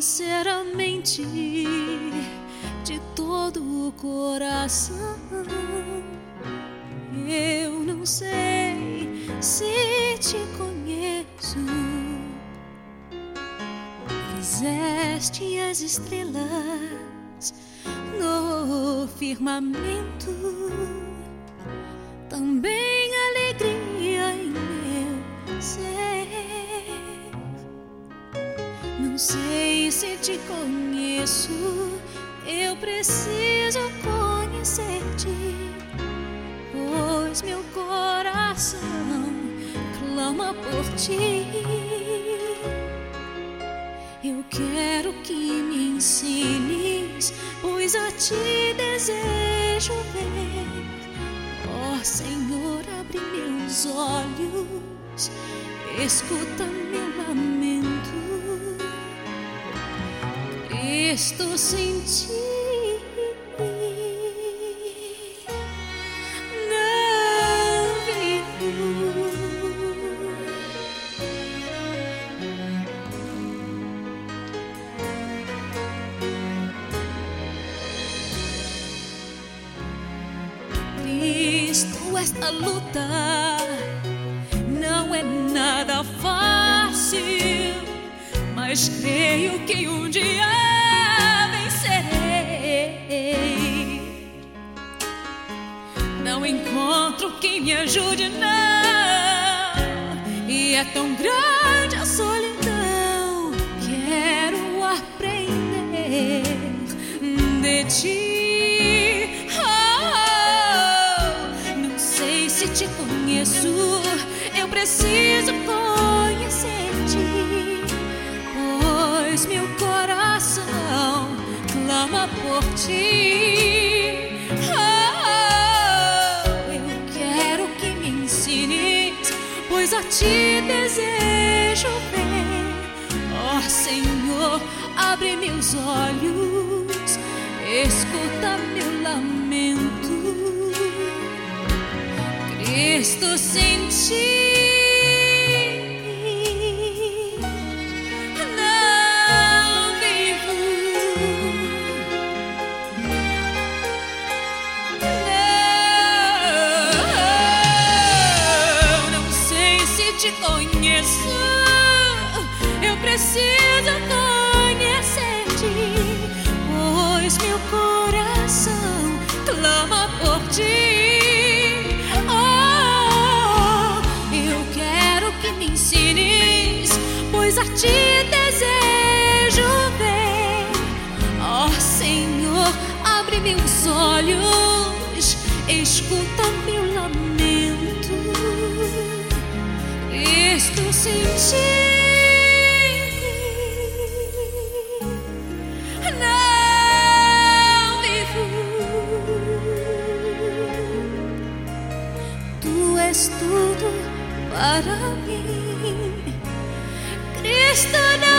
sinceramente, de todo o coração. Eu não sei se te conheço. Fizeste as estrelas no firmamento, também alegria em meu ser. Não sei se te conheço, eu preciso conhecer-te, pois meu coração clama por ti. Eu quero que me ensines, pois a ti desejo ver. Ó Senhor, abre meus olhos, escuta meu lamento. Cristo, sem ti não vivo. Cristo, esta luta não é nada fácil, mas creio que um dia vencerei. Não encontro quem me ajude, não, e é tão grande a solidão. Quero aprender de ti. Não sei se te conheço, eu preciso conhecer-te, pois meu coração clama por ti. Eu quero que me ensines, pois a ti desejo ver. Ó Senhor, abre meus olhos, escuta meu lamento. Cristo, sem ti te conheço, eu preciso conhecer-te, pois meu coração clama por ti. Oh, eu quero que me ensines, pois a ti desejo ver. Ó Senhor, abre meus olhos, escuta meu lamento. Cristo, sem ti não vivo. Tu és tudo para mim, Cristo. Não